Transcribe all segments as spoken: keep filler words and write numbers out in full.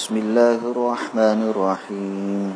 بسم اللہ الرحمن الرحیم.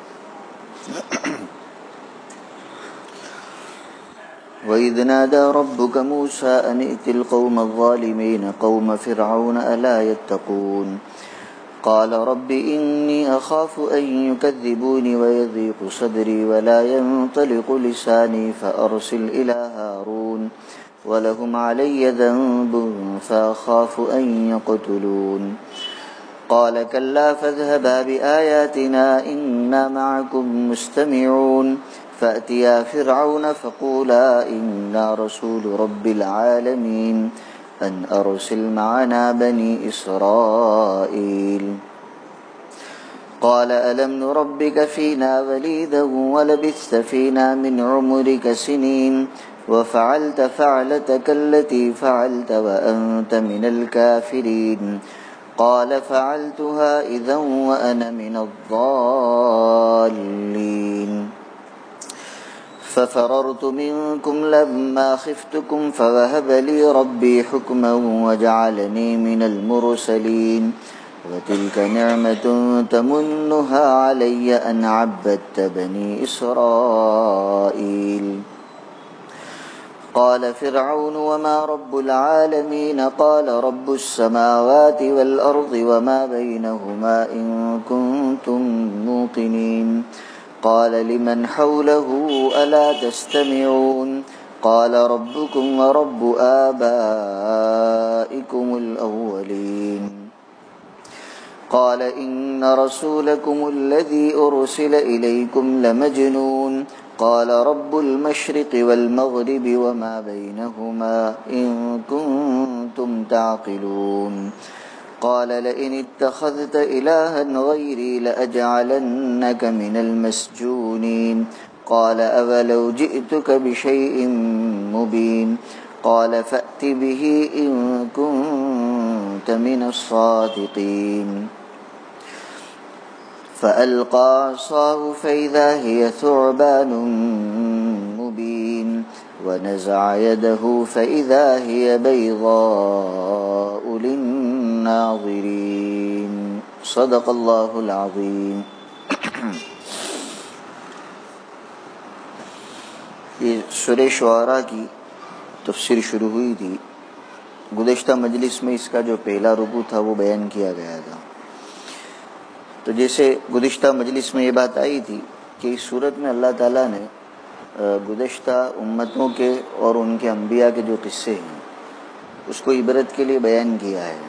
وَإِذْ نَادَى رَبُّكَ مُوسَىٰ أَنِ ائْتِ الْقَوْمَ الظَّالِمِينَ قَوْمَ فِرْعَوْنَ أَلَا يَتَّقُونَ قَالَ رَبِّ إِنِّي أَخَافُ أَن يُكَذِّبُونِ وَيَضِيقُ صَدْرِي وَلَا يَنطَلِقُ لِسَانِي فَأَرْسِلْ إِلَىٰ هَارُونَ وَلَهُمْ عَلَيَّ ذَنبٌ فَأَخَافُ أَن يَقْتُلُونِ قال كلا فاذهبا بآياتنا إنا معكم مستمعون فأتيا فرعون فقولا إنا رسول رب العالمين أن أرسل معنا بني إسرائيل قال ألم نربك فينا وليدا ولبثت فينا من عمرك سنين وفعلت فعلتك التي فعلت وأنت من الكافرين قال فعلتها إذا وأنا من الضالين ففررت منكم لما خفتكم فوهب لي ربي حكما وجعلني من المرسلين وتلك نعمة تمنها علي أن عبدت بني إسرائيل قال فرعون وما رب العالمين قال رب السماوات والأرض وما بينهما إن كنتم موقنين قال لمن حوله ألا تستمعون قال ربكم ورب آبائكم الأولين قال إن رسولكم الذي أرسل إليكم لمجنون قال رب المشرق والمغرب وما بينهما إن كنتم تعقلون قال لئن اتخذت إلها غيري لأجعلنك من المسجونين قال أولو جئتك بشيء مبين قال فأت به إن كنت من الصادقين فألقى عصاه فإذا هي ثعبان مبين ونزع يده فإذا هي بيضاء للناظرين صدق اللہ العظیم. یہ سورہ شعراء کی تفسیر شروع ہوئی تھی. گزشتہ مجلس میں اس کا جو پہلا رکوع تھا وہ بیان کیا گیا تھا. تو جیسے گزشتہ مجلس میں یہ بات آئی تھی کہ اس صورت میں اللہ تعالیٰ نے گزشتہ امتوں کے اور ان کے انبیاء کے جو قصے ہیں اس کو عبرت کے لیے بیان کیا ہے.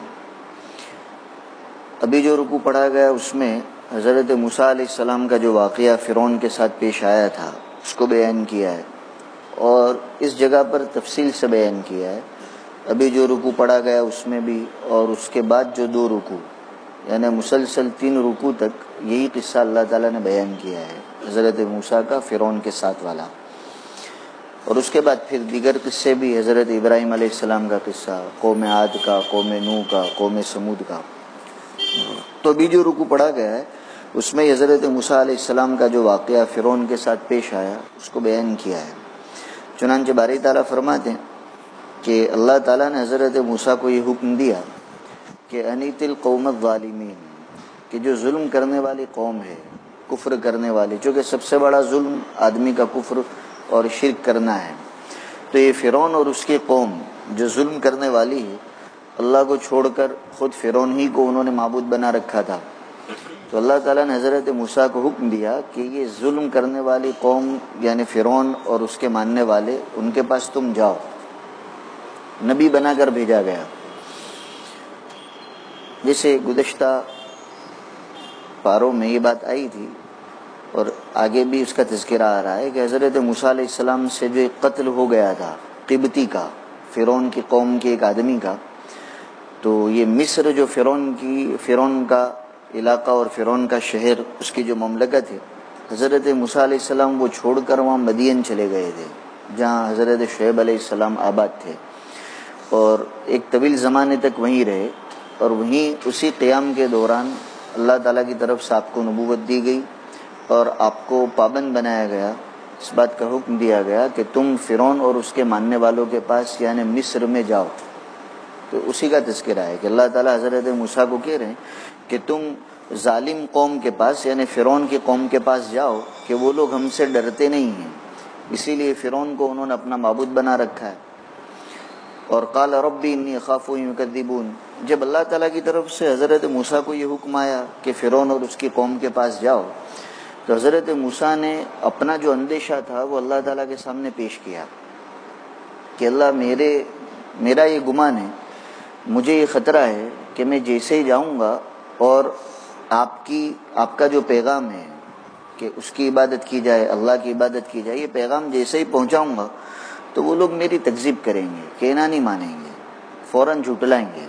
ابھی جو رکوع پڑھا گیا اس میں حضرت موسیٰ علیہ السلام کا جو واقعہ فرعون کے ساتھ پیش آیا تھا اس کو بیان کیا ہے اور اس جگہ پر تفصیل سے بیان کیا ہے. ابھی جو رکوع پڑھا گیا اس میں بھی اور اس کے بعد جو دو رکوع یعنی مسلسل تین رکوع تک یہی قصہ اللہ تعالیٰ نے بیان کیا ہے حضرت موسیٰ کا فرعون کے ساتھ والا. اور اس کے بعد پھر دیگر قصے بھی حضرت ابراہیم علیہ السلام کا قصہ, قوم عاد کا, قوم نوح کا, قوم سمود کا. تو ابھی جو رکوع پڑھا گیا ہے اس میں حضرت موسیٰ علیہ السلام کا جو واقعہ فرعون کے ساتھ پیش آیا اس کو بیان کیا ہے. چنانچہ باری تعالیٰ فرماتے ہیں کہ اللہ تعالیٰ نے حضرت موسیٰ کو یہ حکم دیا کہ انیت القوم الظالمین, کہ جو ظلم کرنے والی قوم ہے, کفر کرنے والی, چونکہ سب سے بڑا ظلم آدمی کا کفر اور شرک کرنا ہے. تو یہ فرعون اور اس کی قوم جو ظلم کرنے والی ہے, اللہ کو چھوڑ کر خود فرعون ہی کو انہوں نے معبود بنا رکھا تھا. تو اللہ تعالیٰ نے حضرت موسیٰ کو حکم دیا کہ یہ ظلم کرنے والی قوم یعنی فرعون اور اس کے ماننے والے, ان کے پاس تم جاؤ. نبی بنا کر بھیجا گیا. جیسے گزشتہ پاروں میں یہ بات آئی تھی اور آگے بھی اس کا تذکرہ آ رہا ہے کہ حضرت موسیٰ علیہ السلام سے جو ایک قتل ہو گیا تھا قبطی کا, فرعون کی قوم کے ایک آدمی کا, تو یہ مصر جو فرعون کی فرعون کا علاقہ اور فرعون کا شہر, اس کی جو مملکت ہے, حضرت موسیٰ علیہ السلام وہ چھوڑ کر وہاں مدین چلے گئے تھے جہاں حضرت شعیب علیہ السلام آباد تھے, اور ایک طویل زمانے تک وہیں رہے. اور وہیں اسی قیام کے دوران اللہ تعالیٰ کی طرف سے آپ کو نبوت دی گئی اور آپ کو پابند بنایا گیا, اس بات کا حکم دیا گیا کہ تم فرعون اور اس کے ماننے والوں کے پاس یعنی مصر میں جاؤ. تو اسی کا تذکرہ ہے کہ اللہ تعالیٰ حضرت موسیٰ کو کہہ رہے ہیں کہ تم ظالم قوم کے پاس یعنی فرعون کی قوم کے پاس جاؤ کہ وہ لوگ ہم سے ڈرتے نہیں ہیں، اسی لیے فرعون کو انہوں نے اپنا معبود بنا رکھا ہے۔ اور قال ربی انی اخاف ان یکذبون، جب اللہ تعالیٰ کی طرف سے حضرت موسیٰ کو یہ حکم آیا کہ فرعون اور اس کی قوم کے پاس جاؤ، تو حضرت موسیٰ نے اپنا جو اندیشہ تھا وہ اللہ تعالیٰ کے سامنے پیش کیا کہ اللہ میرے میرا یہ گمان ہے، مجھے یہ خطرہ ہے کہ میں جیسے ہی جاؤں گا اور آپ کی آپ کا جو پیغام ہے کہ اس کی عبادت کی جائے، اللہ کی عبادت کی جائے، یہ پیغام جیسے ہی پہنچاؤں گا تو وہ لوگ میری تکذیب کریں گے، کہنا نہیں مانیں گے، فوراً جھٹلائیں گے۔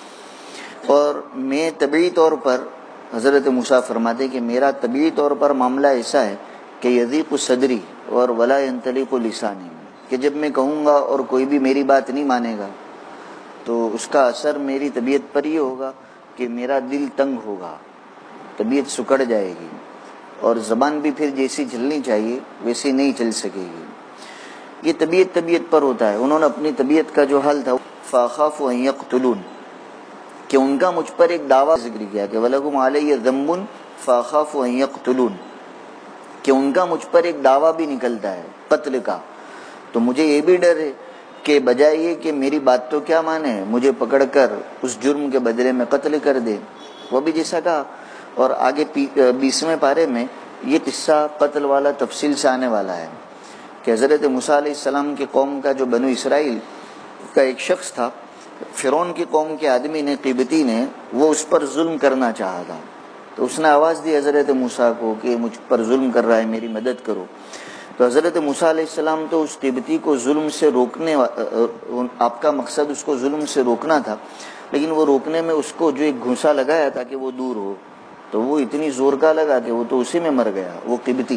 اور میں طبعی طور پر حضرت موسیٰ فرماتے کہ میرا طبعی طور پر معاملہ ایسا ہے کہ یضیق صدری اور ولا ینطلق لسانی، کہ جب میں کہوں گا اور کوئی بھی میری بات نہیں مانے گا تو اس کا اثر میری طبیعت پر یہ ہوگا کہ میرا دل تنگ ہوگا، طبیعت سکڑ جائے گی، اور زبان بھی پھر جیسی چلنی چاہیے ویسی نہیں چل سکے گی۔ یہ طبیعت طبیعت پر ہوتا ہے۔ انہوں نے اپنی طبیعت کا جو حل تھا فَأَخَافُ أَن يَقْتُلُونِ، کہ ان کا مجھ پر ایک دعویٰ ذکر کیا کہ وَلَكُمْ عَلَيَّ ذَنبٌ فَأَخَافُ أَن يَقْتُلُونِ، کہ ان کا مجھ پر ایک دعویٰ بھی نکلتا ہے قتل کا، تو مجھے یہ بھی ڈر ہے کہ بجائے یہ کہ میری بات تو کیا مانے، مجھے پکڑ کر اس جرم کے بدلے میں قتل کر دے۔ وہ بھی جیسا کہا، اور آگے بیسویں پارے میں یہ قصہ قتل والا تفصیل سے آنے والا ہے کہ حضرت موسیٰ علیہ السلام کی قوم کا جو بنو اسرائیل کا ایک شخص تھا، فرعون کی قوم کے آدمی نے، قبطی نے، وہ اس پر ظلم کرنا چاہا تھا، تو اس نے آواز دی حضرت موسیٰ کو کہ مجھ پر ظلم کر رہا ہے، میری مدد کرو۔ تو حضرت موسیٰ علیہ السلام تو اس قبطی کو ظلم سے روکنے، آپ کا مقصد اس کو ظلم سے روکنا تھا، لیکن وہ روکنے میں اس کو جو ایک گھونسا لگایا تھا کہ وہ دور ہو، تو وہ اتنی زور کا لگا کہ وہ تو اسی میں مر گیا، وہ قبطی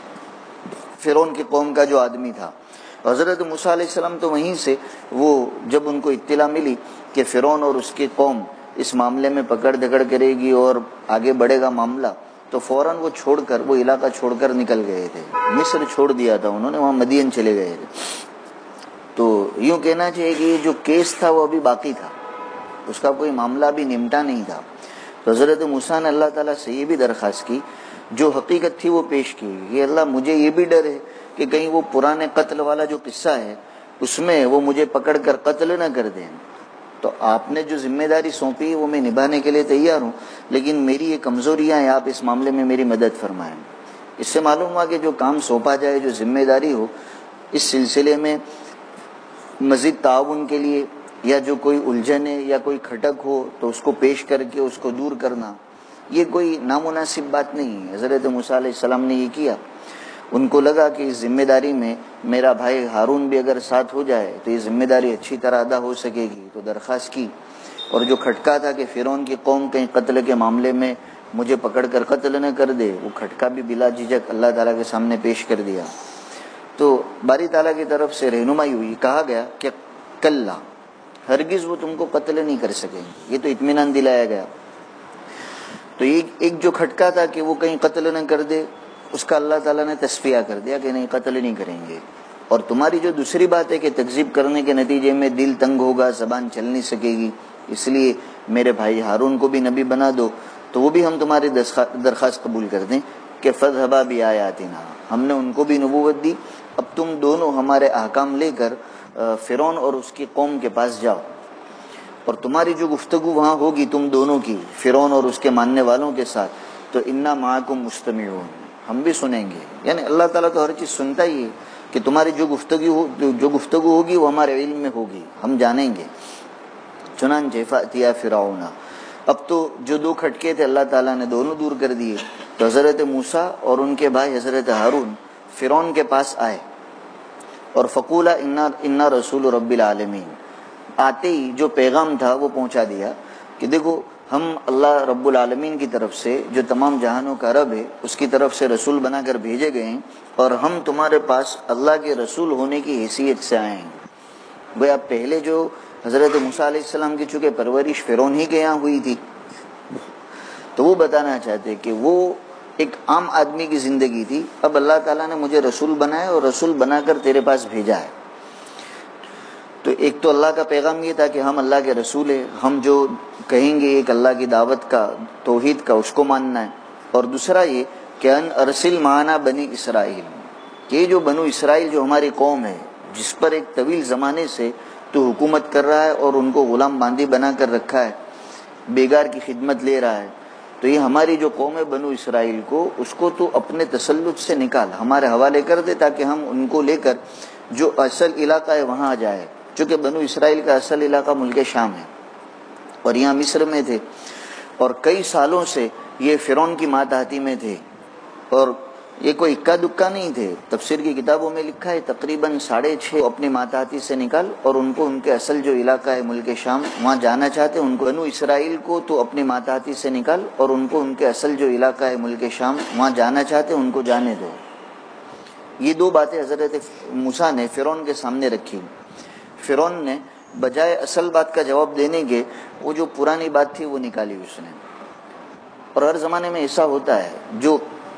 فرعون کی قوم کا جو آدمی تھا۔ حضرت موسیٰ علیہ السلام تو وہیں سے، وہ جب ان کو اطلاع ملی کہ فرعون اور اس کی قوم اس معاملے میں پکڑ دھکڑ کرے گی اور آگے بڑھے گا معاملہ، تو فوراً وہ چھوڑ کر، وہ علاقہ چھوڑ کر نکل گئے تھے، مصر چھوڑ دیا تھا انہوں نے، وہاں مدین چلے گئے تھے۔ تو یوں کہنا چاہیے کہ یہ جو کیس تھا وہ ابھی باقی تھا، اس کا کوئی معاملہ ابھی نمٹا نہیں تھا۔ تو حضرت موسیٰ نے اللہ تعالیٰ سے یہ بھی درخواست کی، جو حقیقت تھی وہ پیش کی کہ اللہ مجھے یہ بھی ڈر ہے کہ کہیں وہ پرانے قتل والا جو قصہ ہے اس میں وہ مجھے پکڑ کر قتل نہ کر دیں، تو آپ نے جو ذمہ داری سونپی وہ میں نبھانے کے لیے تیار ہوں، لیکن میری یہ کمزوریاں ہیں، آپ اس معاملے میں میری مدد فرمائیں۔ اس سے معلوم ہوا کہ جو کام سونپا جائے، جو ذمہ داری ہو، اس سلسلے میں مزید تعاون کے لیے یا جو کوئی الجھن ہے یا کوئی کھٹک ہو تو اس کو پیش کر کے اس کو دور کرنا، یہ کوئی نامناسب بات نہیں ہے۔ حضرت موسیٰ علیہ السلام نے یہ کیا، ان کو لگا کہ اس ذمہ داری میں میرا بھائی ہارون بھی اگر ساتھ ہو جائے تو یہ ذمہ داری اچھی طرح ادا ہو سکے گی، تو درخواست کی۔ اور جو کھٹکا تھا کہ فرعون کی قوم کہیں قتل کے معاملے میں مجھے پکڑ کر قتل نہ کر دے، وہ کھٹکا بھی بلا جھجک اللہ تعالیٰ کے سامنے پیش کر دیا۔ تو باری تعالیٰ کی طرف سے رہنمائی ہوئی، کہا گیا کہ کلا، ہرگز وہ تم کو قتل نہیں کر سکیں گے، یہ تو اطمینان دلایا گیا۔ تو ایک جو کھٹکا تھا کہ وہ کہیں قتل نہ کر دے، اس کا اللہ تعالیٰ نے تصفیہ کر دیا کہ نہیں، قتل نہیں کریں گے۔ اور تمہاری جو دوسری بات ہے کہ تکذیب کرنے کے نتیجے میں دل تنگ ہوگا، زبان چل نہیں سکے گی، اس لیے میرے بھائی ہارون کو بھی نبی بنا دو، تو وہ بھی ہم تمہاری درخواست قبول کر دیں کہ فَاذْهَبَا بِآيَاتِنَا، ہم نے ان کو بھی نبوت دی، اب تم دونوں ہمارے احکام لے کر فرعون اور اس کی قوم کے پاس جاؤ، اور تمہاری جو گفتگو وہاں ہوگی تم دونوں کی، فرعون اور اس کے ماننے والوں کے ساتھ، تو اِنَّا مَعَكُمْ مُسْتَمِعُونَ، ہم بھی سنیں گے۔ یعنی اللہ تعالیٰ تو ہر چیز سنتا ہی ہے کہ تمہاری جو گفتگو ہو جو گفتگو ہوگی وہ ہمارے علم میں ہوگی، ہم جانیں گے۔ چنانچہ فَأْتِيَا فِرْعَوْنَ، اب تو جو دو کھٹکے تھے اللہ تعالیٰ نے دونوں دور کر دیے، تو حضرت موسیٰ اور ان کے بھائی حضرت ہارون فرعون کے پاس آئے، اور فقولا انا انا رسول رب العالمین، آتے ہی جو پیغام تھا وہ پہنچا دیا کہ دیکھو ہم اللہ رب العالمین کی طرف سے، جو تمام جہانوں کا رب ہے، اس کی طرف سے رسول بنا کر بھیجے گئے ہیں، اور ہم تمہارے پاس اللہ کے رسول ہونے کی حیثیت سے آئے ہیں۔ گویا پہلے جو حضرت موسیٰ علیہ السلام کی چونکہ پرورش فرعون ہی کے یہاں ہوئی تھی، تو وہ بتانا چاہتے کہ وہ ایک عام آدمی کی زندگی تھی، اب اللہ تعالیٰ نے مجھے رسول بنایا اور رسول بنا کر تیرے پاس بھیجا ہے۔ تو ایک تو اللہ کا پیغام یہ تھا کہ ہم اللہ کے رسول ہیں، ہم جو کہیں گے ایک اللہ کی دعوت کا، توحید کا، اس کو ماننا ہے. اور دوسرا یہ کہ ان ارسل معنا بنی اسرائیل، یہ جو بنو اسرائیل جو ہماری قوم ہے جس پر ایک طویل زمانے سے تو حکومت کر رہا ہے اور ان کو غلام باندی بنا کر رکھا ہے، بیگار کی خدمت لے رہا ہے، تو یہ ہماری جو قوم ہے بنو اسرائیل کو، اس کو تو اپنے تسلط سے نکال، ہمارے حوالے کر دے تاکہ ہم ان کو لے کر جو اصل علاقہ ہے وہاں آ جائے. چونکہ بنو اسرائیل کا اصل علاقہ ملک شام ہے اور یہاں مصر میں تھے، اور کئی سالوں سے یہ فرعون کی ماتحتی میں تھے، اور یہ کوئی اکا دکا نہیں تھے. تفسیر کی کتابوں میں لکھا ہے تقریباً ساڑھے چھ اپنی ماتحتی سے نکال اور ان کو ان کے اصل جو علاقہ ہے ملک شام وہاں جانا چاہتے، ان کو بنو اسرائیل کو تو اپنی ماتحتی سے نکال اور ان کو ان کے اصل جو علاقہ ہے ملک شام وہاں جانا چاہتے ان کو جانے دو. یہ دو باتیں حضرت موسیٰ نے فرعون کے سامنے رکھی. فرعون نے بجائے اصل بات کا جواب دینے کے وہ جو پرانی بات تھی وہ نکالی اس نے. اور ہر زمانے میں ایسا ہوتا ہے، جو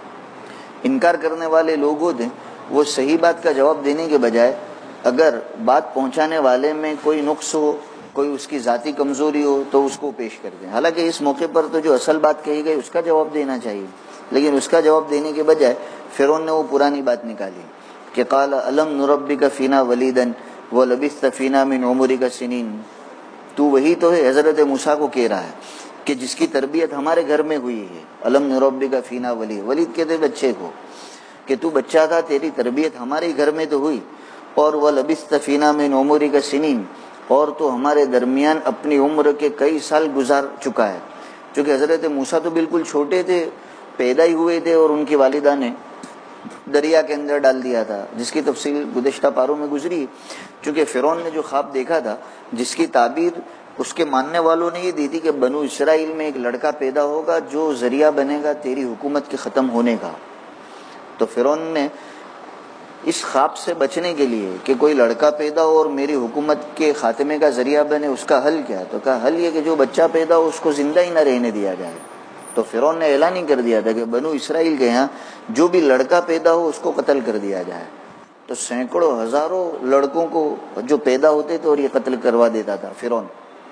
انکار کرنے والے لوگ ہوتے وہ صحیح بات کا جواب دینے کے بجائے اگر بات پہنچانے والے میں کوئی نقص ہو، کوئی اس کی ذاتی کمزوری ہو تو اس کو پیش کر دیں. حالانکہ اس موقع پر تو جو اصل بات کہی گئی اس کا جواب دینا چاہیے، لیکن اس کا جواب دینے کے بجائے فرعون نے وہ پرانی بات نکالی کہ قال الم نربک فینا ولیدا ولبثت فینا من عمرک سنین. تو وہی تو ہے، حضرت موسیٰ کو کہہ رہا ہے کہ جس کی تربیت ہمارے گھر میں ہوئی ہے. الم نربک فینا ولید، ولید کہتے بچے کو، کہ تو بچہ تھا، تیری تربیت ہمارے گھر میں تو ہوئی. اور ولبثت فینا من عمرک سنین، اور تو ہمارے درمیان اپنی عمر کے کئی سال گزار چکا ہے. چونکہ حضرت موسیٰ تو بالکل چھوٹے تھے، پیدا ہی ہوئے تھے اور ان کی والدہ نے دریا کے اندر ڈال دیا تھا، جس کی تفصیل گزشتہ پاروں میں گزری. چونکہ فرعون نے جو خواب دیکھا تھا، جس کی تعبیر اس کے ماننے والوں نے یہ دی تھی کہ بنو اسرائیل میں ایک لڑکا پیدا ہوگا جو ذریعہ بنے گا تیری حکومت کے ختم ہونے کا. تو فرعون نے اس خواب سے بچنے کے لیے کہ کوئی لڑکا پیدا ہو اور میری حکومت کے خاتمے کا ذریعہ بنے، اس کا حل کیا؟ تو کہا حل یہ کہ جو بچہ پیدا ہو اس کو زندہ ہی نہ رہنے دیا جائے. تو فرعون نے اعلان ہی کر دیا تھا کہ بنو اسرائیل کے یہاں جو بھی لڑکا پیدا ہو اس کو قتل کر دیا جائے. تو سینکڑوں ہزاروں لڑکوں کو جو پیدا ہوتے تھے اور یہ قتل کروا دیتا تھا فرعون.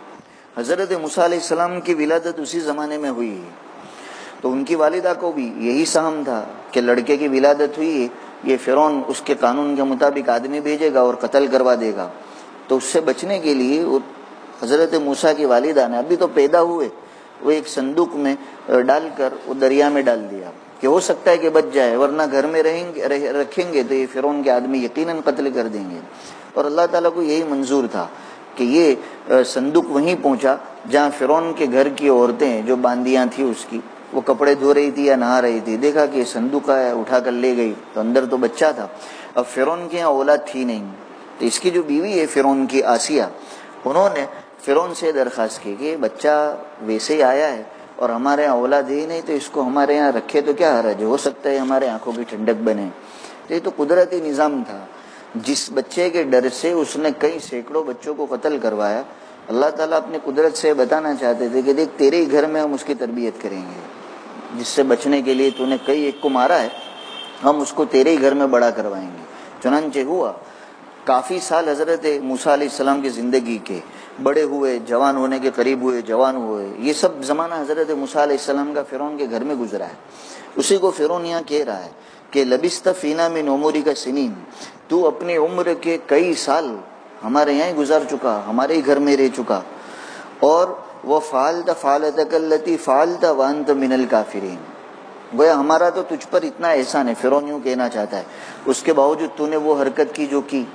حضرت موسیٰ علیہ السلام کی ولادت اسی زمانے میں ہوئی ہے، تو ان کی والدہ کو بھی یہی سہم تھا کہ لڑکے کی ولادت ہوئی ہے، یہ فرعون اس کے قانون کے مطابق آدمی بھیجے گا اور قتل کروا دے گا. تو اس سے بچنے کے لیے حضرت موسیٰ کی والدہ نے ابھی تو پیدا ہوئے وہ ایک صندوق میں ڈال کر وہ دریا میں ڈال دیا کہ ہو سکتا ہے کہ بچ جائے، ورنہ گھر میں رہیں گے رکھیں گے تو یہ فرعون کے آدمی یقیناً قتل کر دیں گے. اور اللہ تعالیٰ کو یہی منظور تھا کہ یہ صندوق وہیں پہنچا جہاں فرعون کے گھر کی عورتیں جو باندیاں تھیں اس کی وہ کپڑے دھو رہی تھی یا نہا رہی تھی، دیکھا کہ صندوق آیا، اٹھا کر لے گئی، تو اندر تو بچہ تھا. اب فرعون کے یہاں اولاد تھی نہیں، تو اس کی جو بیوی ہے فرعون کی آسیہ، انہوں نے فرعون سے درخواست کی کہ بچہ ویسے ہی آیا ہے اور ہمارے یہاں اولاد ہی نہیں، تو اس کو ہمارے یہاں رکھے تو کیا حرج ہے، ہو سکتا ہے ہمارے آنکھوں کی ٹھنڈک بنے. تو یہ تو قدرتی نظام تھا، جس بچے کے ڈر سے اس نے کئی سینکڑوں بچوں کو قتل کروایا. اللہ تعالیٰ اپنی قدرت سے بتانا چاہتے تھے کہ دیکھ تیرے ہی گھر میں ہم اس کی تربیت کریں گے، جس سے بچنے کے لیے تو نے کئی ایک کو مارا ہے، ہم اس کو تیرے ہی گھر میں بڑا کروائیں گے. چنانچہ ہوا. کافی سال حضرت موسیٰ علیہ السلام کی زندگی کے، بڑے ہوئے، جوان ہونے کے قریب ہوئے، جوان ہوئے، یہ سب زمانہ حضرت موسیٰ علیہ السلام کا فرعون کے گھر میں گزرا ہے. اسی کو فرعون یہاں کہہ رہا ہے کہ لبثت فینا من عمرک سنین، تو اپنی عمر کے کئی سال ہمارے یہاں ہی گزار چکا، ہمارے ہی گھر میں رہ چکا. اور وَفَعَلْتَ فَعْلَتَكَ الَّتِي فَعَلْتَ وَأَنْتَ مِنَ الْكَافِرِينَ، گویا ہمارا تو تجھ پر اتنا احسان ہے، فرعون یوں کہنا چاہتا ہے، اس کے باوجود تو نے وہ حرکت کی جو کی،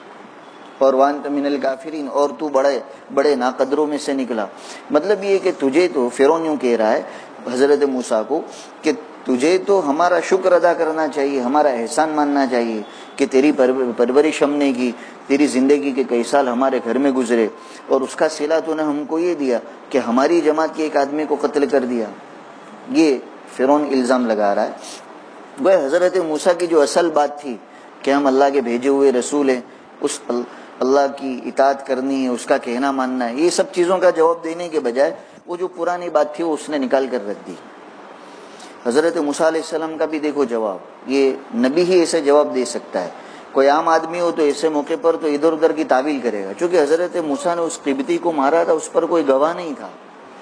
اور وانت من الکافرین، اور تو بڑے بڑے ناقدروں میں سے نکلا. مطلب یہ کہ تجھے تو فرعون یوں کہہ رہا ہے حضرت موسیٰ کو کہ تجھے تو ہمارا شکر ادا کرنا چاہیے، ہمارا احسان ماننا چاہیے کہ تیری پرورش ہم نے کی، تیری زندگی کے کئی سال ہمارے گھر میں گزرے، اور اس کا صلہ تو نے ہم کو یہ دیا کہ ہماری جماعت کے ایک آدمی کو قتل کر دیا. یہ فرعون الزام لگا رہا ہے. وہ حضرت موسیٰ کی جو اصل بات تھی کہ ہم اللہ کے بھیجے ہوئے رسول ہیں، اس اللہ کی اطاعت کرنی ہے، اس کا کہنا ماننا ہے، یہ سب چیزوں کا جواب دینے کے بجائے وہ جو پرانی بات تھی وہ اس نے نکال کر رکھ دی. حضرت موسیٰ علیہ السلام کا بھی دیکھو جواب، یہ نبی ہی ایسے جواب دے سکتا ہے کوئی عام آدمی ہو تو ایسے موقع پر تو ادھر ادھر کی تعویل کرے گا. چونکہ حضرت موسیٰ نے اس قبطی کو مارا تھا، اس پر کوئی گواہ نہیں تھا.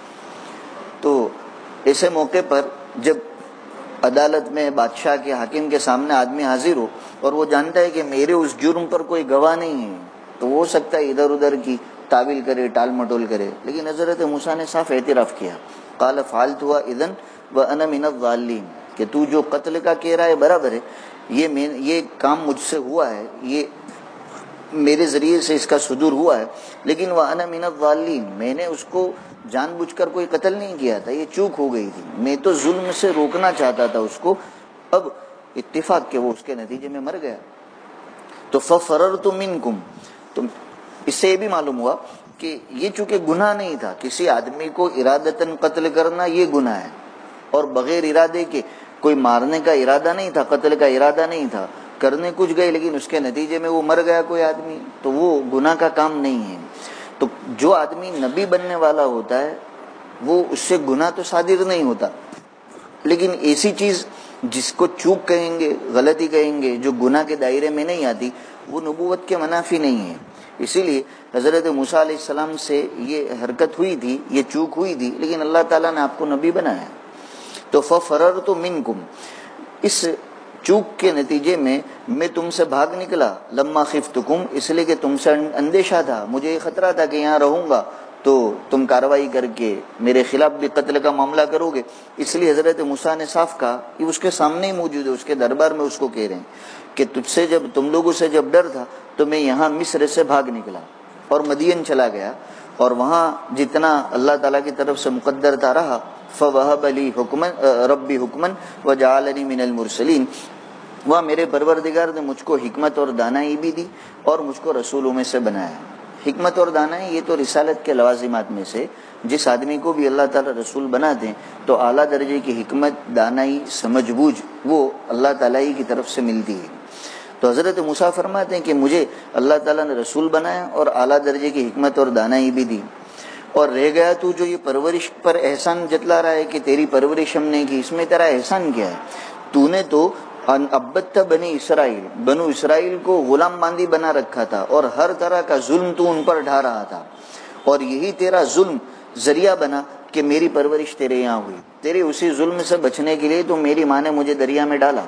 تو ایسے موقع پر جب عدالت میں بادشاہ کے حاکم کے سامنے آدمی حاضر ہو اور وہ جانتا ہے کہ میرے اس جرم پر کوئی گواہ نہیں ہے، تو وہ ہو سکتا ہے ادھر ادھر کی تعویل کرے، ٹال مٹول کرے. لیکن حضرت موسیٰ نے صاف اعتراف کیا. قال فعلتها اذن وانا من الضالین، کہ تو جو قتل کا کہہ رہا ہے برابر ہے، یہ میں یہ کام مجھ سے ہوا ہے، یہ میرے ذریعے سے اس کا صدور ہوا ہے، لیکن وانا من الضالین، میں نے اس کو جان بوجھ کر کوئی قتل نہیں کیا تھا، یہ چوک ہو گئی تھی، میں تو ظلم سے روکنا چاہتا تھا اس کو. اب اتفاق کہ وہ اس کے نتیجے میں مر گیا. تو ففررت منکم، تو اس سے یہ بھی معلوم ہوا کہ یہ چونکہ گناہ نہیں تھا، کسی آدمی کو ارادتاً قتل کرنا یہ گناہ ہے، اور بغیر ارادے کے کوئی مارنے کا ارادہ نہیں تھا، قتل کا ارادہ نہیں تھا، کرنے کچھ گئے لیکن اس کے نتیجے میں وہ مر گیا کوئی آدمی، تو وہ گناہ کا کام نہیں ہے. تو جو آدمی نبی بننے والا ہوتا ہے وہ اس سے گناہ تو صادر نہیں ہوتا، لیکن ایسی چیز جس کو چوک کہیں گے، غلطی کہیں گے، جو گناہ کے دائرے میں نہیں آتی، وہ نبوت کے منافی نہیں ہے. اسی لیے حضرت موسیٰ علیہ السلام سے یہ حرکت ہوئی تھی، یہ چوک ہوئی تھی، لیکن اللہ تعالیٰ نے آپ کو نبی بنایا. تو ففررت منکم، اس چوک کے نتیجے میں میں تم سے بھاگ نکلا. لما خفتکم، اس لیے کہ تم سے اندیشہ تھا، مجھے یہ خطرہ تھا کہ یہاں رہوں گا تو تم کارروائی کر کے میرے خلاف بھی قتل کا معاملہ کرو گے. اس لیے حضرت موسیٰ نے صاف کہا، یہ اس کے سامنے ہی موجود ہے، اس کے دربار میں اس کو کہہ رہے ہیں کہ تجھ سے جب تم لوگوں سے جب ڈر تھا تو میں یہاں مصر سے بھاگ نکلا اور مدین چلا گیا، اور وہاں جتنا اللہ تعالیٰ کی طرف سے مقدر تھا رہا. فوہب لی حکما ربی حکما وجعلنی من المرسلین، وہاں میرے پروردگار نے مجھ کو حکمت اور دانائی بھی دی اور مجھ کو رسولوں میں سے بنایا. حکمت اور دانائی یہ تو رسالت کے لوازمات میں سے، جس آدمی کو بھی اللہ تعالیٰ رسول بنا دیں تو اعلیٰ درجے کی حکمت، دانائی، سمجھ بوجھ وہ اللہ تعالیٰ ہی کی طرف سے ملتی ہے. تو حضرت موسیٰ فرماتے ہیں کہ مجھے اللہ تعالیٰ نے رسول بنایا اور اعلیٰ درجے کی حکمت اور دانائی بھی دی. اور رہ گیا تو جو یہ پرورش پر احسان جتلا رہا ہے کہ تیری پرورش ہم نے کی، اس میں تیرا احسان کیا ہے؟ تو نے تو ابت بنی اسرائیل، بنو اسرائیل کو غلام باندھی بنا رکھا تھا اور ہر طرح کا ظلم تو ان پر ڈھا رہا تھا، اور یہی تیرا ظلم ذریعہ بنا کہ میری پرورش تیرے یہاں ہوئی. تیرے اسی ظلم سے بچنے کے لیے تو میری ماں نے مجھے دریا میں ڈالا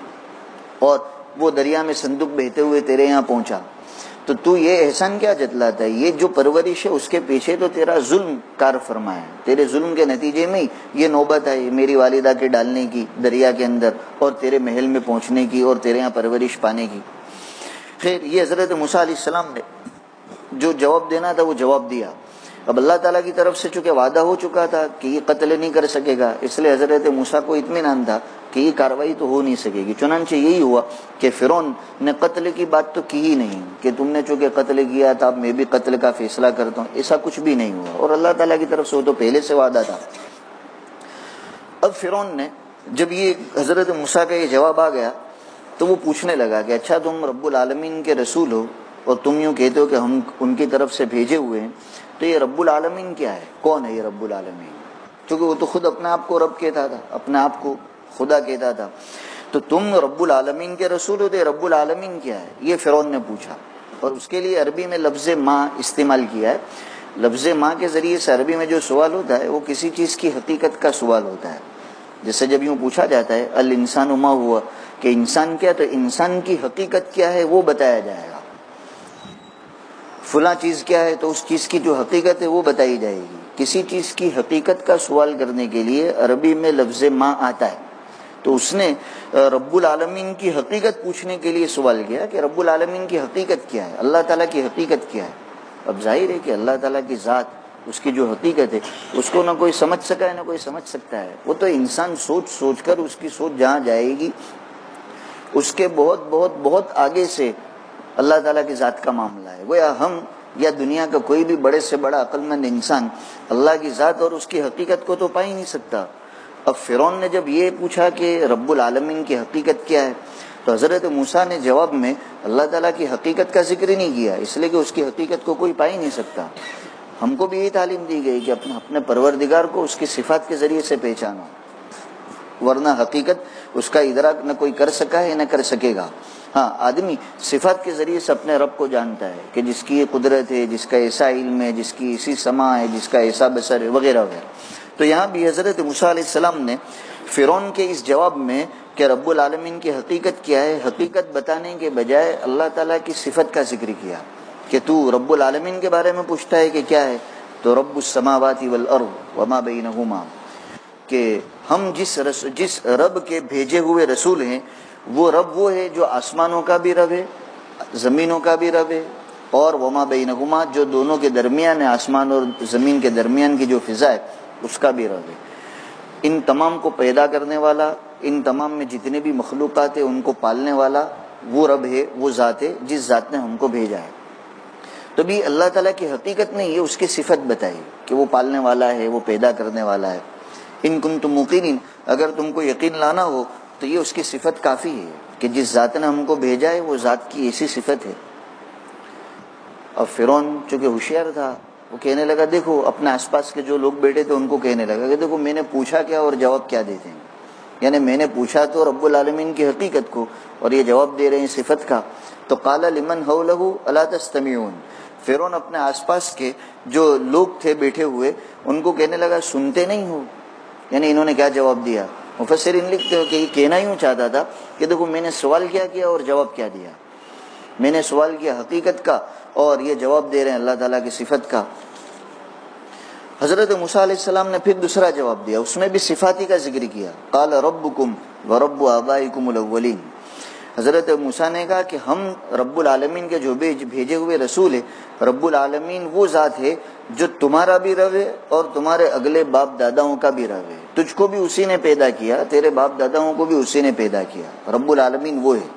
اور وہ دریا میں صندوق بہتے ہوئے تیرے یہاں پہنچا. تو تو یہ احسان کیا جتلاتا ہے؟ یہ جو پرورش ہے اس کے پیچھے تو تیرا ظلم کار فرما ہے، تیرے ظلم کے نتیجے میں یہ نوبت ہے میری والدہ کے ڈالنے کی دریا کے اندر اور تیرے محل میں پہنچنے کی اور تیرے یہاں پرورش پانے کی. خیر، یہ حضرت موسیٰ علیہ السلام نے جو جواب دینا تھا وہ جواب دیا. اب اللہ تعالیٰ کی طرف سے چونکہ وعدہ ہو چکا تھا کہ یہ قتل نہیں کر سکے گا، اس لیے حضرت موسیٰ کو اطمینان تھا کہ یہ کاروائی تو ہو نہیں سکے گی. چنانچہ یہی ہوا کہ فرعون نے قتل کی بات تو کی ہی نہیں کہ تم نے چونکہ قتل کیا تھا اب میں بھی قتل کا فیصلہ کرتا ہوں، ایسا کچھ بھی نہیں ہوا. اور اللہ تعالیٰ کی طرف سے وہ تو پہلے سے وعدہ تھا. اب فرعون نے جب یہ حضرت موسیٰ کا یہ جواب آ گیا تو وہ پوچھنے لگا کہ اچھا تم رب العالمین کے رسول ہو اور تم یوں کہتے ہو کہ ہم ان کی طرف سے بھیجے ہوئے ہیں، تو یہ رب العالمین کیا ہے؟ کون ہے یہ رب العالمین؟ کیونکہ وہ تو خود اپنے آپ کو رب کہتا تھا، اپنے آپ کو خدا کہتا تھا. تو تم رب العالمین کے رسول ہو تو یہ رب العالمین کیا ہے؟ یہ فرعون نے پوچھا. اور اس کے لیے عربی میں لفظ ماں استعمال کیا ہے. لفظ ماں کے ذریعے سے عربی میں جو سوال ہوتا ہے وہ کسی چیز کی حقیقت کا سوال ہوتا ہے. جیسے جب یوں پوچھا جاتا ہے الانسان ما ہوا، کہ انسان کیا، تو انسان کی حقیقت کیا ہے وہ بتایا جائے گا. فلاں چیز کیا ہے تو اس چیز کی جو حقیقت ہے وہ بتائی جائے گی. کسی چیز کی حقیقت کا سوال کرنے کے لیے عربی میں لفظ ماں آتا ہے. تو اس نے رب العالمین کی حقیقت پوچھنے کے لیے سوال کیا کہ رب العالمین کی حقیقت کیا ہے، اللہ تعالیٰ کی حقیقت کیا ہے. اب ظاہر ہے کہ اللہ تعالیٰ کی ذات، اس کی جو حقیقت ہے اس کو نہ کوئی سمجھ سکا ہے نہ کوئی سمجھ سکتا ہے. وہ تو انسان سوچ سوچ کر اس کی سوچ جہاں جائے گی اس کے بہت بہت بہت آگے سے اللہ تعالیٰ کی ذات کا معاملہ ہے. وہ یا ہم یا دنیا کا کوئی بھی بڑے سے بڑا عقل مند انسان اللہ کی ذات اور اس کی حقیقت کو تو پا ہی نہیں سکتا. اب فرعون نے جب یہ پوچھا کہ رب العالمین کی حقیقت کیا ہے تو حضرت موسیٰ نے جواب میں اللہ تعالیٰ کی حقیقت کا ذکر نہیں کیا، اس لیے کہ اس کی حقیقت کو کوئی پا ہی نہیں سکتا. ہم کو بھی یہی تعلیم دی گئی کہ اپنے اپنے پروردگار کو اس کی صفات کے ذریعے سے پہچانو، ورنہ حقیقت اس کا ادراک نہ کوئی کر سکا ہے نہ کر سکے گا. ہاں آدمی صفات کے ذریعے سے اپنے رب کو جانتا ہے کہ جس کی یہ قدرت ہے، جس کا ایسا علم ہے، جس کی ایسی سماع ہے، جس کا ایسا بصر ہے، وغیرہ وغیرہ. تو یہاں بھی حضرت موسیٰ علیہ السلام نے فرعون کے اس جواب میں کہ رب العالمین کی حقیقت کیا ہے، حقیقت بتانے کے بجائے اللہ تعالیٰ کی صفت کا ذکر کیا کہ تو رب العالمین کے بارے میں پوچھتا ہے کہ کیا ہے، تو رب السماوات والارض وما بینہما، کہ ہم جس رس جس رب کے بھیجے ہوئے رسول ہیں وہ رب وہ ہے جو آسمانوں کا بھی رب ہے، زمینوں کا بھی رب ہے، اور وما بینہما جو دونوں کے درمیان ہے، آسمان اور زمین کے درمیان کی جو فضا ہے اس کا بھی رب ہے. ان تمام کو پیدا کرنے والا، ان تمام میں جتنے بھی مخلوقات ہیں ان کو پالنے والا وہ رب ہے، وہ ذات ہے جس ذات نے ہم کو بھیجا ہے. تو بھی اللہ تعالیٰ کی حقیقت نہیں ہے، اس کی صفت بتائی کہ وہ پالنے والا ہے، وہ پیدا کرنے والا ہے. ان کنتم موقنین، اگر تم کو یقین لانا ہو تو یہ اس کی صفت کافی ہے کہ جس ذات نے ہم کو بھیجا ہے وہ ذات کی ایسی صفت ہے. اور فرعون چونکہ ہوشیار تھا وہ کہنے لگا، دیکھو اپنے آس پاس کے جو لوگ بیٹھے تھے ان کو کہنے لگا کہ دیکھو میں نے پوچھا کیا اور جواب کیا دیتے ہیں، یعنی میں نے پوچھا تو رب العالمین کی حقیقت کو اور یہ جواب دے رہے ہیں صفت کا. تو قال لمن حولہ الا تستمعون، فرعون اپنے آس پاس کے جو لوگ تھے بیٹھے ہوئے ان کو کہنے لگا سنتے نہیں ہو، یعنی انہوں نے کیا جواب دیا. مفسرین لکھتے ہو کہ یہ کہنا یوں چاہتا تھا کہ دیکھو میں نے سوال کیا کیا اور جواب کیا دیا، میں نے سوال کیا حقیقت کا اور یہ جواب دے رہے ہیں اللہ تعالیٰ کی صفت کا. حضرت موسیٰ علیہ السلام نے پھر دوسرا جواب دیا، اس میں بھی صفاتی کا ذکر کیا. قال ربکم ورب آبائکم الاولین، حضرت موسیٰ نے کہا کہ ہم رب العالمین کے جو بھیجے ہوئے رسول ہیں، رب العالمین وہ ذات ہے جو تمہارا بھی رب ہے اور تمہارے اگلے باپ داداؤں کا بھی رب ہے. تجھ کو بھی اسی نے پیدا کیا، تیرے باپ داداؤں کو بھی اسی نے پیدا کیا، رب العالمین وہ ہے.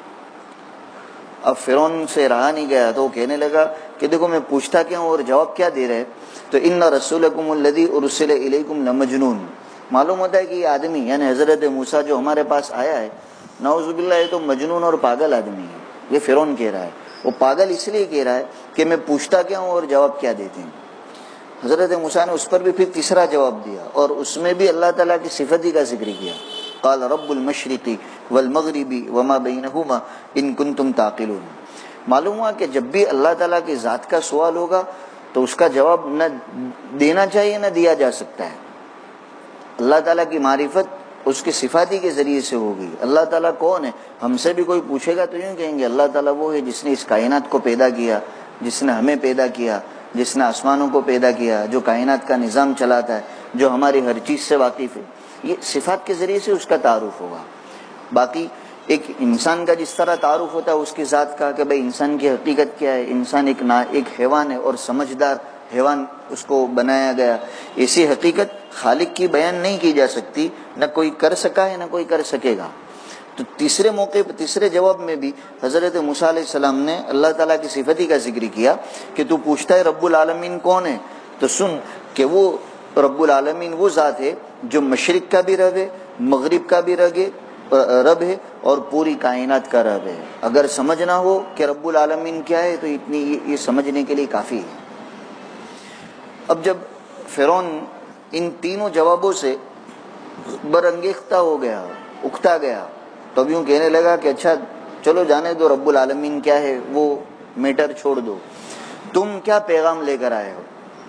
اب فرعون سے رہا نہیں گیا تو وہ کہنے لگا کہ دیکھو میں پوچھتا کیا ہوں اور جواب کیا دے رہے. تو ان رسولکم الذی ارسل الیکم لمجنون، معلوم ہوتا ہے کہ یہ آدمی یعنی حضرت موسیٰ جو ہمارے پاس آیا ہے، نعوذ باللہ یہ تو مجنون اور پاگل آدمی ہے. یہ فرعون کہہ رہا ہے، وہ پاگل اس لیے کہہ رہا ہے کہ میں پوچھتا کیا ہوں اور جواب کیا دیتے ہیں. حضرت موسیٰ نے اس پر بھی پھر تیسرا جواب دیا اور اس میں بھی اللہ تعالیٰ کی صفت ہی کا ذکر کیا. قال رب المشرق والمغرب وما بینہما ان کنتم تعقلون. معلوم ہوا کہ جب بھی اللہ تعالیٰ کی ذات کا سوال ہوگا تو اس کا جواب نہ دینا چاہیے نہ دیا جا سکتا ہے. اللہ تعالیٰ کی معرفت اس کی صفاتی کے ذریعے سے ہوگی. اللہ تعالیٰ کون ہے، ہم سے بھی کوئی پوچھے گا تو یوں کہیں گے اللہ تعالیٰ وہ ہے جس نے اس کائنات کو پیدا کیا، جس نے ہمیں پیدا کیا، جس نے آسمانوں کو پیدا کیا، جو کائنات کا نظام چلاتا ہے، جو ہماری ہر چیز سے واقف ہے. یہ صفات کے ذریعے سے اس کا تعارف ہوگا. باقی ایک انسان کا جس طرح تعارف ہوتا ہے اس کی ذات کا کہ بھئی انسان کی حقیقت کیا ہے، انسان ایک نا ایک حیوان ہے اور سمجھدار حیوان اس کو بنایا گیا، ایسی حقیقت خالق کی بیان نہیں کی جا سکتی، نہ کوئی کر سکا ہے نہ کوئی کر سکے گا. تو تیسرے موقع پر تیسرے جواب میں بھی حضرت موسیٰ علیہ السلام نے اللہ تعالیٰ کی صفتی کا ذکر کیا کہ تو پوچھتا ہے رب العالمین کون ہے، تو سن کہ وہ رب العالمین وہ ذات ہے جو مشرق کا بھی رب ہے، مغرب کا بھی رب ہے رب ہے اور پوری کائنات کا رب ہے. اگر سمجھنا ہو کہ رب العالمین کیا ہے تو اتنی یہ سمجھنے کے لیے کافی ہے. اب جب فرعون ان تینوں جوابوں سے برانگیختہ ہو گیا، اکتا گیا، تو اب یوں کہنے لگا کہ اچھا چلو جانے دو، رب العالمین کیا ہے وہ میٹر چھوڑ دو، تم کیا پیغام لے کر آئے ہو.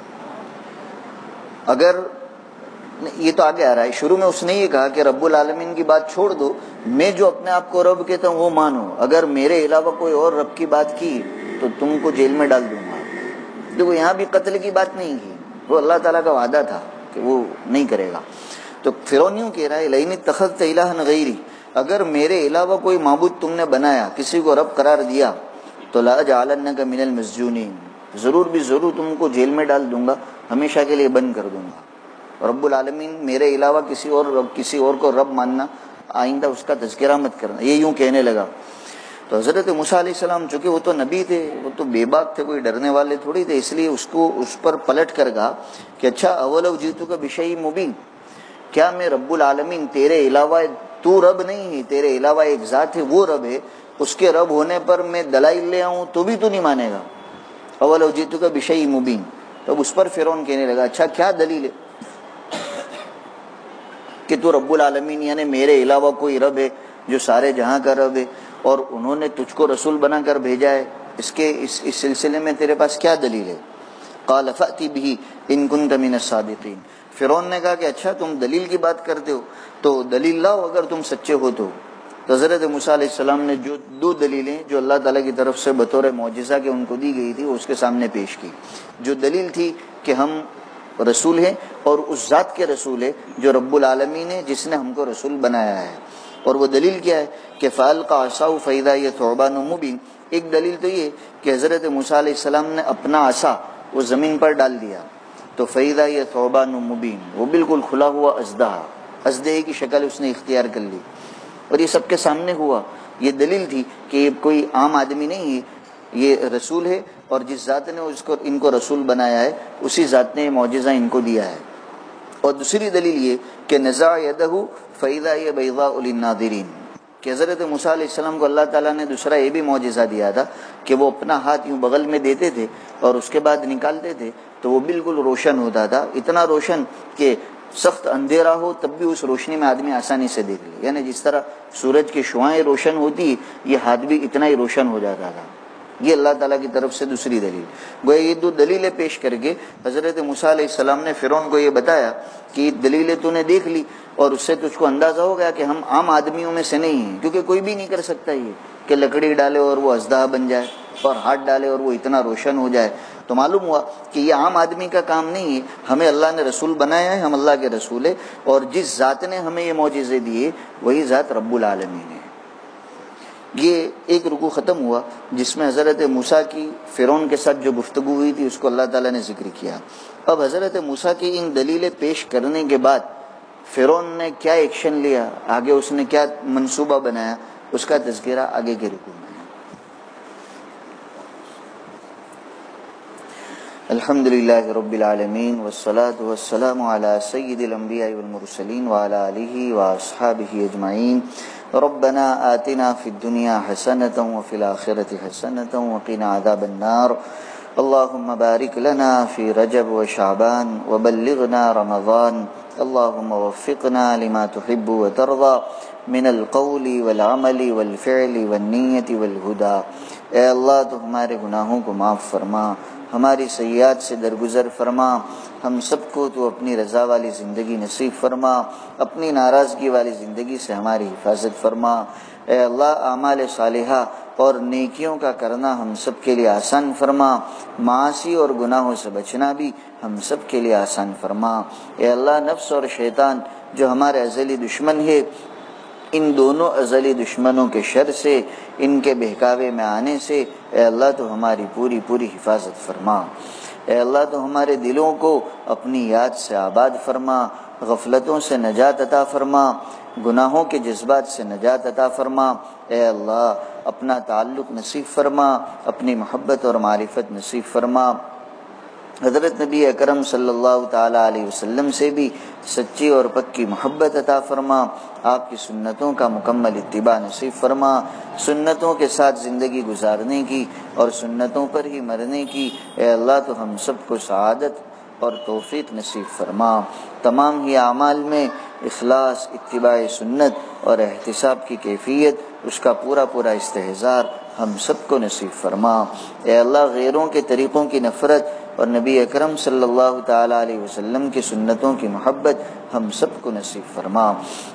اگر یہ تو آگے آ رہا ہے، شروع میں اس نے یہ کہا کہ رب العالمین کی بات چھوڑ دو، میں جو اپنے آپ کو رب کہتا ہوں وہ مانو، اگر میرے علاوہ کوئی اور رب کی بات کی تو تم کو جیل میں ڈال دوں گا. دیکھو یہاں بھی قتل کی بات نہیں کی، وہ اللہ تعالیٰ کا وعدہ تھا کہ وہ نہیں کرے گا. تو فرعون یوں کہہ رہا ہے لئن اتخذت الہا غیری، اگر میرے علاوہ کوئی معبود تم نے بنایا، کسی کو رب قرار دیا، تو لاجعلنک من المسجونین، ضرور بھی ضرور تم کو جیل میں ڈال دوں گا، ہمیشہ کے لیے بند کر دوں گا. رب العالمین میرے علاوہ کسی اور رب کسی اور کو رب ماننا، آئندہ اس کا تذکرہ مت کرنا، یہ یوں کہنے لگا. تو حضرت موسیٰ علیہ السلام چونکہ وہ تو نبی تھے، وہ تو بے باک تھے، کوئی ڈرنے والے تھوڑی تھے، اس لیے اس کو اس پر پلٹ کر کہا کہ اچھا اولو جئتک بشیء مبین، کیا میں رب العالمین تیرے علاوہ تو رب نہیں ہے، تیرے علاوہ ایک ذات ہے وہ رب ہے، اس کے رب ہونے پر میں دلائل لے آؤں تو بھی تو نہیں مانے گا. اولو جئتک بشیء مبین. تو اس پر فرعون کہنے لگا اچھا کیا دلیل ہے کہ تو رب العالمین یعنی میرے علاوہ کوئی رب ہے جو سارے جہاں کا رب ہے اور انہوں نے تجھ کو رسول بنا کر بھیجا ہے، اس کے اس, اس سلسلے میں تیرے پاس کیا دلیل ہے؟ قال فأتی بہ ان کنت من الصادقین، فرعون نے کہا کہ اچھا تم دلیل کی بات کرتے ہو تو دلیل لاؤ اگر تم سچے ہو تو۔ تو حضرت موسیٰ علیہ السلام نے جو دو دلیلیں جو اللہ تعالیٰ کی طرف سے بطور معجزہ کے ان کو دی گئی تھی وہ اس کے سامنے پیش کی۔ جو دلیل تھی کہ ہم رسول ہیں اور اس ذات کے رسول ہیں جو رب العالمین ہے، جس نے ہم کو رسول بنایا ہے۔ اور وہ دلیل کیا ہے کہ فَأَلْقَىٰ عَصَاهُ فَإِذَا هِيَ ثُعْبَانٌ مُّبِينٌ۔ ایک دلیل تو یہ کہ حضرت موسیٰ علیہ السلام نے اپنا عصا وہ زمین پر ڈال دیا تو فَإِذَا هِيَ ثُعْبَانٌ مُّبِينٌ، وہ بالکل کھلا ہوا اژدہا، اژدہے کی شکل اس نے اختیار کر لی اور یہ سب کے سامنے ہوا۔ یہ دلیل تھی کہ یہ کوئی عام آدمی نہیں ہے، یہ رسول ہے، اور جس ذات نے اس کو ان کو رسول بنایا ہے اسی ذات نے یہ معجزہ ان کو دیا ہے۔ اور دوسری دلیل یہ کہ نزع یدہ فإذا هي بيضاء للناظرین، کہ حضرت موسیٰ علیہ السلام کو اللہ تعالیٰ نے دوسرا یہ بھی معجزہ دیا تھا کہ وہ اپنا ہاتھ یوں بغل میں دیتے تھے اور اس کے بعد نکالتے تھے تو وہ بالکل روشن ہوتا تھا، اتنا روشن کہ سخت اندھیرا ہو تب بھی اس روشنی میں آدمی آسانی سے دیکھ لے، یعنی جس طرح سورج کی شعاعیں روشن ہوتی یہ ہاتھ بھی اتنا ہی روشن ہو جاتا تھا۔ یہ اللہ تعالیٰ کی طرف سے دوسری دلیل۔ گویا یہ دو دلیلیں پیش کر کے حضرت موسیٰ علیہ السلام نے فرعون کو یہ بتایا کہ دلیلیں تو نے دیکھ لی اور اس سے تجھ کو اندازہ ہو گیا کہ ہم عام آدمیوں میں سے نہیں ہیں، کیونکہ کوئی بھی نہیں کر سکتا یہ کہ لکڑی ڈالے اور وہ اژدہا بن جائے اور ہاتھ ڈالے اور وہ اتنا روشن ہو جائے۔ تو معلوم ہوا کہ یہ عام آدمی کا کام نہیں ہے، ہمیں اللہ نے رسول بنایا ہے، ہم اللہ کے رسول ہیں، اور جس ذات نے ہمیں یہ معجزے دیے وہی ذات رب العالمین ہے۔ یہ ایک رکوع ختم ہوا جس میں حضرت موسیٰ کی فرعون کے ساتھ جو گفتگو ہوئی تھی اس کو اللہ تعالیٰ نے ذکر کیا۔ اب حضرت موسیٰ کی ان دلیلیں پیش کرنے کے بعد فرعون نے کیا ایکشن لیا، آگے اس نے کیا منصوبہ بنایا، اس کا تذکرہ آگے کے رکوع میں۔ الحمد للہ رب العالمین والصلاة والسلام علی سید الانبیاء والمرسلین وعلی آلہ واصحابہ اجمعین۔ ربنا آتنا فی الدنیا حسنة وفی الآخرة حسنة وقنا عذاب النار۔ اللہم بارک لنا فی رجب وشعبان وبلغنا رمضان۔ اللہم وفقنا لما تحب وترضى من القول والعمل والفعل والنیت والہدى۔ اے اللہ تو ہمارے گناہوں کو معاف فرما، ہماری سیئات سے درگزر فرما، ہم سب کو تو اپنی رضا والی زندگی نصیب فرما، اپنی ناراضگی والی زندگی سے ہماری حفاظت فرما۔ اے اللہ اعمال صالحہ اور نیکیوں کا کرنا ہم سب کے لیے آسان فرما، معاصی اور گناہوں سے بچنا بھی ہم سب کے لیے آسان فرما۔ اے اللہ نفس اور شیطان جو ہمارے ازلی دشمن ہے، ان دونوں ازلی دشمنوں کے شر سے، ان کے بہکاوے میں آنے سے اے اللہ تو ہماری پوری پوری حفاظت فرما۔ اے اللہ تو ہمارے دلوں کو اپنی یاد سے آباد فرما، غفلتوں سے نجات عطا فرما، گناہوں کے جذبات سے نجات عطا فرما۔ اے اللہ اپنا تعلق نصیب فرما، اپنی محبت اور معرفت نصیب فرما۔ حضرت نبی اکرم صلی اللہ تعالی علیہ وسلم سے بھی سچی اور پکی محبت عطا فرما، آپ کی سنتوں کا مکمل اتباع نصیب فرما، سنتوں کے ساتھ زندگی گزارنے کی اور سنتوں پر ہی مرنے کی اے اللہ تو ہم سب کو سعادت اور توفیق نصیب فرما۔ تمام ہی اعمال میں اخلاص، اتباع سنت اور احتساب کی کیفیت، اس کا پورا پورا استحضار ہم سب کو نصیب فرما۔ اے اللہ غیروں کے طریقوں کی نفرت اور نبی اکرم صلی اللہ تعالی علیہ وسلم کی سنتوں کی محبت ہم سب کو نصیب فرما۔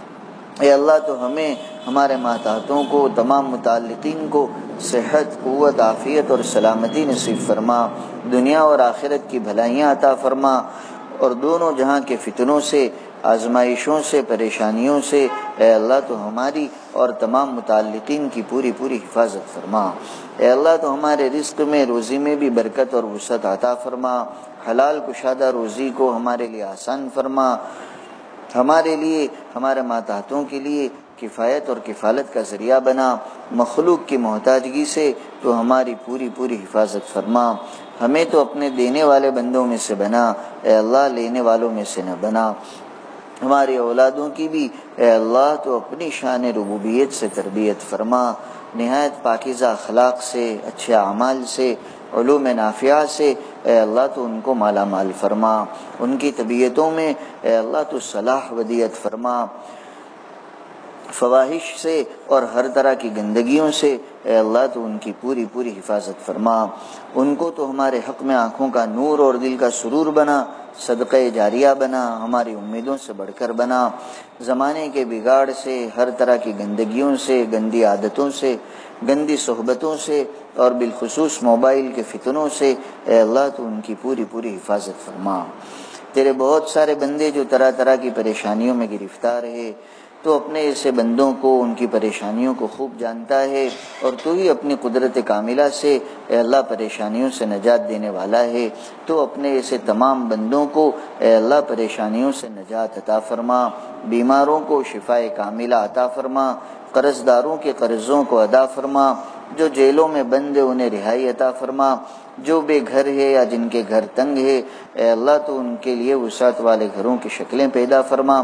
اے اللہ تو ہمیں، ہمارے ماتحتوں کو، تمام متعلقین کو صحت، قوت، عافیت اور سلامتی نصیب فرما، دنیا اور آخرت کی بھلائیاں عطا فرما، اور دونوں جہاں کے فتنوں سے، آزمائشوں سے، پریشانیوں سے اے اللہ تو ہماری اور تمام متعلقین کی پوری پوری حفاظت فرما۔ اے اللہ تو ہمارے رزق میں، روزی میں بھی برکت اور وسعت عطا فرما، حلال کشادہ روزی کو ہمارے لیے آسان فرما، ہمارے لیے، ہمارے ماتحتوں کے لیے کفایت اور کفالت کا ذریعہ بنا، مخلوق کی محتاجگی سے تو ہماری پوری پوری حفاظت فرما، ہمیں تو اپنے دینے والے بندوں میں سے بنا، اے اللہ لینے والوں میں سے نہ بنا، ہماری اولادوں کی بھی اے اللہ تو اپنی شان ربوبیت سے تربیت فرما، نہایت پاکیزہ اخلاق سے، اچھے اعمال سے، علوم نافعہ سے اے اللہ تو ان کو مالا مال فرما، ان کی طبیعتوں میں اے اللہ تو صلاح ودیت فرما، فواحش سے اور ہر طرح کی گندگیوں سے اے اللہ تو ان کی پوری پوری حفاظت فرما۔ ان کو تو ہمارے حق میں آنکھوں کا نور اور دل کا سرور بنا، صدقہ جاریہ بنا، ہماری امیدوں سے بڑھ کر بنا۔ زمانے کے بگاڑ سے، ہر طرح کی گندگیوں سے، گندی عادتوں سے، گندی صحبتوں سے اور بالخصوص موبائل کے فتنوں سے اے اللہ تو ان کی پوری پوری حفاظت فرما۔ تیرے بہت سارے بندے جو طرح طرح کی پریشانیوں میں گرفتار ہے، تو اپنے ایسے بندوں کو، ان کی پریشانیوں کو خوب جانتا ہے، اور تو ہی اپنی قدرت کاملہ سے اے اللہ پریشانیوں سے نجات دینے والا ہے۔ تو اپنے ایسے تمام بندوں کو اے اللہ پریشانیوں سے نجات عطا فرما، بیماروں کو شفاء کاملہ عطا فرما، قرض داروں کے قرضوں کو ادا فرما، جو جیلوں میں بند ہے انہیں رہائی عطا فرما، جو بے گھر ہے یا جن کے گھر تنگ ہے اے اللہ تو ان کے لیے وسعت والے گھروں کی شکلیں پیدا فرما،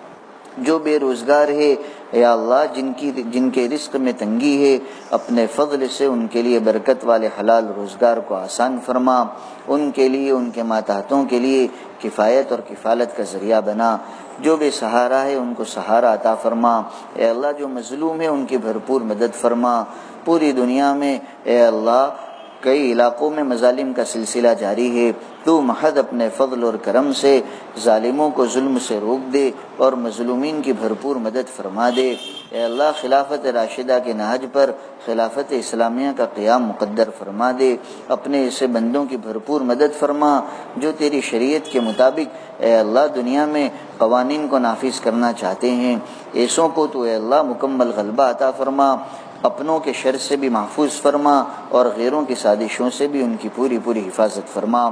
جو بے روزگار ہے یا اللہ جن کی جن کے رزق میں تنگی ہے اپنے فضل سے ان کے لیے برکت والے حلال روزگار کو آسان فرما، ان کے لیے، ان کے ماتحتوں کے لیے کفایت اور کفالت کا ذریعہ بنا، جو بے سہارا ہے ان کو سہارا عطا فرما، اے اللہ جو مظلوم ہے ان کی بھرپور مدد فرما۔ پوری دنیا میں اے اللہ کئی علاقوں میں مظالم کا سلسلہ جاری ہے، تو محض اپنے فضل اور کرم سے ظالموں کو ظلم سے روک دے اور مظلومین کی بھرپور مدد فرما دے۔ اے اللہ خلافت راشدہ کے نہج پر خلافت اسلامیہ کا قیام مقدر فرما دے، اپنے ایسے بندوں کی بھرپور مدد فرما جو تیری شریعت کے مطابق اے اللہ دنیا میں قوانین کو نافذ کرنا چاہتے ہیں، ایسوں کو تو اے اللہ مکمل غلبہ عطا فرما، اپنوں کے شر سے بھی محفوظ فرما اور غیروں کی سازشوں سے بھی ان کی پوری پوری حفاظت فرما۔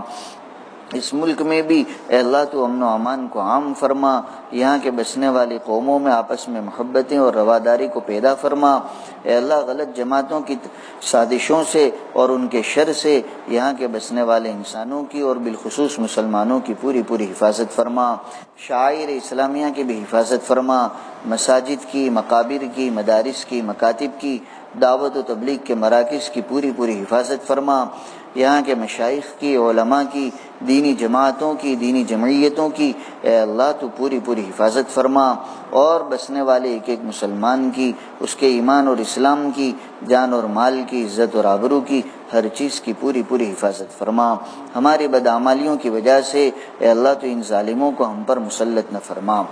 اس ملک میں بھی اے اللہ تو امن و امان کو عام فرما، یہاں کے بسنے والی قوموں میں آپس میں محبتیں اور رواداری کو پیدا فرما، اے اللہ غلط جماعتوں کی سازشوں سے اور ان کے شر سے یہاں کے بسنے والے انسانوں کی اور بالخصوص مسلمانوں کی پوری پوری حفاظت فرما، شعائر اسلامیہ کی بھی حفاظت فرما، مساجد کی، مقابر کی، مدارس کی، مکاتب کی، دعوت و تبلیغ کے مراکز کی پوری پوری حفاظت فرما، یہاں کے مشائخ کی، علماء کی، دینی جماعتوں کی، دینی جمعیتوں کی اے اللہ تو پوری پوری حفاظت فرما، اور بسنے والے ایک ایک مسلمان کی، اس کے ایمان اور اسلام کی، جان اور مال کی، عزت اور آبرو کی، ہر چیز کی پوری پوری حفاظت فرما۔ ہماری بدعمالیوں کی وجہ سے اے اللہ تو ان ظالموں کو ہم پر مسلط نہ فرما۔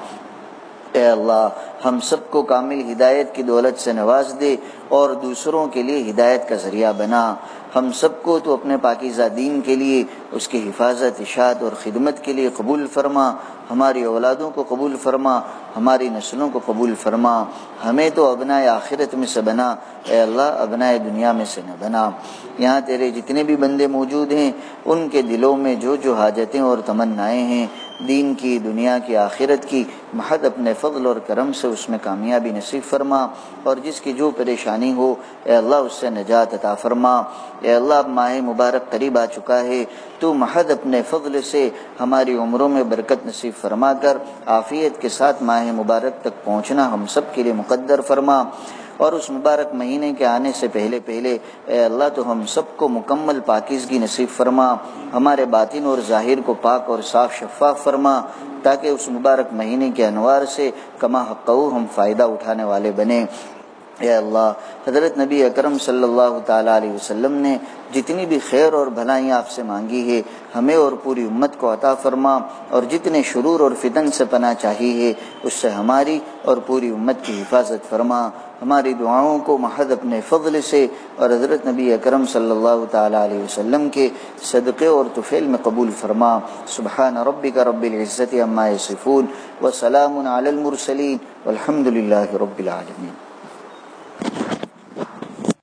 اے اللہ ہم سب کو کامل ہدایت کی دولت سے نواز دے اور دوسروں کے لیے ہدایت کا ذریعہ بنا، ہم سب کو تو اپنے پاکیزہ دین کے لیے، اس کی حفاظت، اشاعت اور خدمت کے لیے قبول فرما، ہماری اولادوں کو قبول فرما، ہماری نسلوں کو قبول فرما، ہمیں تو ابنائے آخرت میں سے بنا، اے اللہ ابنائے دنیا میں سے نہ بنا۔ یہاں تیرے جتنے بھی بندے موجود ہیں ان کے دلوں میں جو جو حاجتیں اور تمنائیں ہیں دین کی، دنیا کی، آخرت کی، محض اپنے فضل اور کرم سے اس میں کامیابی نصیب فرما، اور جس کی جو پریشانی ہو اے اللہ اس سے نجات عطا فرما۔ اے اللہ اب ماہ مبارک قریب آ چکا ہے، تو محض اپنے فضل سے ہماری عمروں میں برکت نصیب فرما کر عافیت کے ساتھ ماہ مبارک تک پہنچنا ہم سب کے لیے مقدر فرما، اور اس مبارک مہینے کے آنے سے پہلے پہلے اے اللہ تو ہم سب کو مکمل پاکیزگی نصیب فرما، ہمارے باطن اور ظاہر کو پاک اور صاف شفاف فرما، تاکہ اس مبارک مہینے کے انوار سے کما حقہ ہم فائدہ اٹھانے والے بنیں۔ اے اللہ حضرت نبی اکرم صلی اللہ تعالیٰ علیہ وسلم نے جتنی بھی خیر اور بھلائیں آپ سے مانگی ہے ہمیں اور پوری امت کو عطا فرما، اور جتنے شرور اور فتن سے پناہ چاہی ہے اس سے ہماری اور پوری امت کی حفاظت فرما، ہماری دعاؤں کو محض اپنے فضل سے اور حضرت نبی اکرم صلی اللہ تعالیٰ علیہ وسلم کے صدقے اور طفیل میں قبول فرما۔ سبحان ربک رب العزت عما یصفون وسلام علی المرسلین والحمد للہ رب العالمین۔